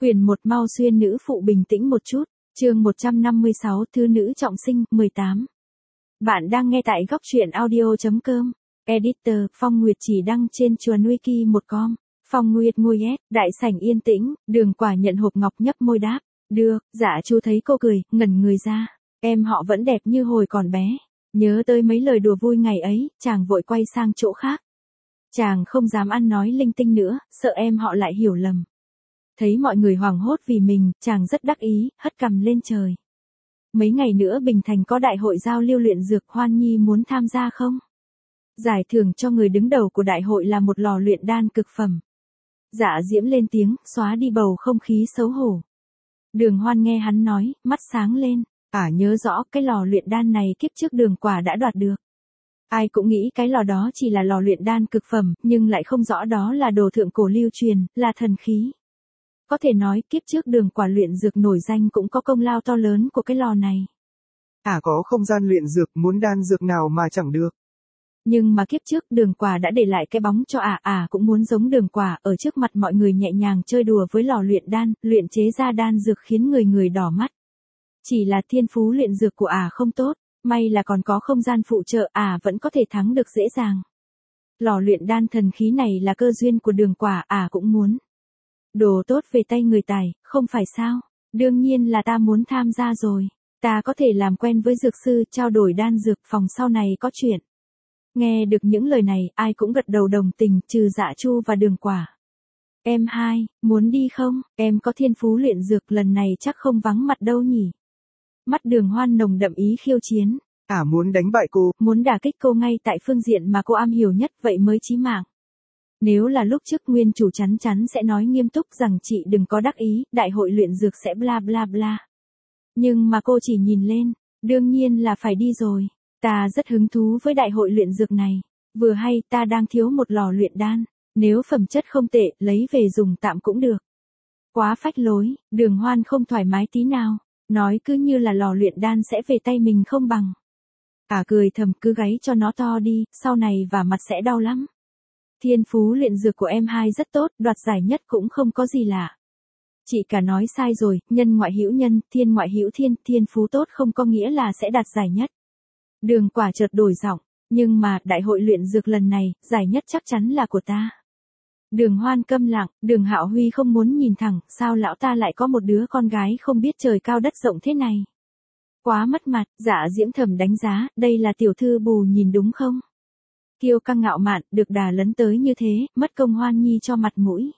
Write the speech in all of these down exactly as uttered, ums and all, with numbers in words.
Quyển một Mau xuyên nữ phụ bình tĩnh một chút, chương một trăm năm mươi sáu Thứ nữ trọng sinh, mười tám. Bạn đang nghe tại góc truyện audio chấm com. Editor, Phong Nguyệt chỉ đăng trên chuồn wiki một com. Phong Nguyệt ngồi ép, đại sảnh yên tĩnh, Đường Quả nhận hộp ngọc nhấp môi đáp. Được, Dạ Chu thấy cô cười, ngẩn người ra. Em họ vẫn đẹp như hồi còn bé. Nhớ tới mấy lời đùa vui ngày ấy, chàng vội quay sang chỗ khác. Chàng không dám ăn nói linh tinh nữa, sợ em họ lại hiểu lầm. Thấy mọi người hoảng hốt vì mình, chàng rất đắc ý, hất cằm lên trời. Mấy ngày nữa Bình Thành có đại hội giao lưu luyện dược, Hoan Nhi muốn tham gia không? Giải thưởng cho người đứng đầu của đại hội là một lò luyện đan cực phẩm. Dạ Diễm lên tiếng, xóa đi bầu không khí xấu hổ. Đường Hoan nghe hắn nói, mắt sáng lên. À nhớ rõ cái lò luyện đan này kiếp trước Đường Quả đã đoạt được. Ai cũng nghĩ cái lò đó chỉ là lò luyện đan cực phẩm, nhưng lại không rõ đó là đồ thượng cổ lưu truyền, là thần khí. Có thể nói kiếp trước Đường Quả luyện dược nổi danh cũng có công lao to lớn của cái lò này. À có không gian luyện dược, muốn đan dược nào mà chẳng được. Nhưng mà kiếp trước Đường Quả đã để lại cái bóng cho ả, ả cũng muốn giống Đường Quả ở trước mặt mọi người nhẹ nhàng chơi đùa với lò luyện đan, luyện chế ra đan dược khiến người người đỏ mắt. Chỉ là thiên phú luyện dược của ả không tốt, may là còn có không gian phụ trợ, ả vẫn có thể thắng được dễ dàng. Lò luyện đan thần khí này là cơ duyên của Đường Quả, ả cũng muốn. Đồ tốt về tay người tài, không phải sao? Đương nhiên là ta muốn tham gia rồi. Ta có thể làm quen với dược sư, trao đổi đan dược, phòng sau này có chuyện. Nghe được những lời này, ai cũng gật đầu đồng tình, trừ Dạ Chu và Đường Quả. Em hai, muốn đi không? Em có thiên phú luyện dược, lần này chắc không vắng mặt đâu nhỉ? Mắt Đường Hoan nồng đậm ý khiêu chiến. À muốn đánh bại cô. Muốn đả kích cô ngay tại phương diện mà cô am hiểu nhất, vậy mới chí mạng. Nếu là lúc trước nguyên chủ chắn chắn sẽ nói nghiêm túc rằng chị đừng có đắc ý, đại hội luyện dược sẽ bla bla bla. Nhưng mà cô chỉ nhìn lên, đương nhiên là phải đi rồi. Ta rất hứng thú với đại hội luyện dược này. Vừa hay ta đang thiếu một lò luyện đan, nếu phẩm chất không tệ, lấy về dùng tạm cũng được. Quá phách lối, Đường Hoan không thoải mái tí nào, nói cứ như là lò luyện đan sẽ về tay mình không bằng. À cười thầm, cứ gáy cho nó to đi, sau này và mặt sẽ đau lắm. Thiên phú luyện dược của em hai rất tốt, đoạt giải nhất cũng không có gì lạ. Chị cả nói sai rồi, nhân ngoại hữu nhân, thiên ngoại hữu thiên, thiên phú tốt không có nghĩa là sẽ đạt giải nhất. Đường Quả chợt đổi giọng, nhưng mà đại hội luyện dược lần này, giải nhất chắc chắn là của ta. Đường Hoan câm lặng, Đường Hạo Huy không muốn nhìn thẳng, sao lão ta lại có một đứa con gái không biết trời cao đất rộng thế này. Quá mất mặt, Dạ Diễm thầm đánh giá, đây là tiểu thư bù nhìn đúng không? Kiêu căng ngạo mạn, được đà lấn tới như thế, mất công Hoan Nhi cho mặt mũi.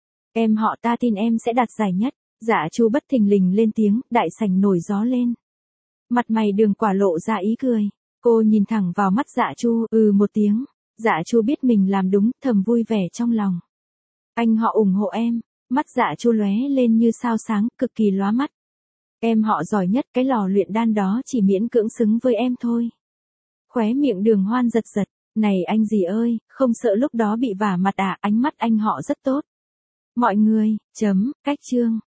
Em họ ta tin em sẽ đạt giải nhất. Dạ Chu bất thình lình lên tiếng, đại sảnh nổi gió lên. Mặt mày Đường Quả lộ ra ý cười. Cô nhìn thẳng vào mắt Dạ Chu, ừ một tiếng. Dạ Chu biết mình làm đúng, thầm vui vẻ trong lòng. Anh họ ủng hộ em. Mắt Dạ Chu lóe lên như sao sáng, cực kỳ lóa mắt. Em họ giỏi nhất, cái lò luyện đan đó chỉ miễn cưỡng xứng với em thôi. Khóe miệng Đường Hoan giật giật. Này anh gì ơi, không sợ lúc đó bị vả mặt à, ánh mắt anh họ rất tốt. Mọi người, chấm, cách chương.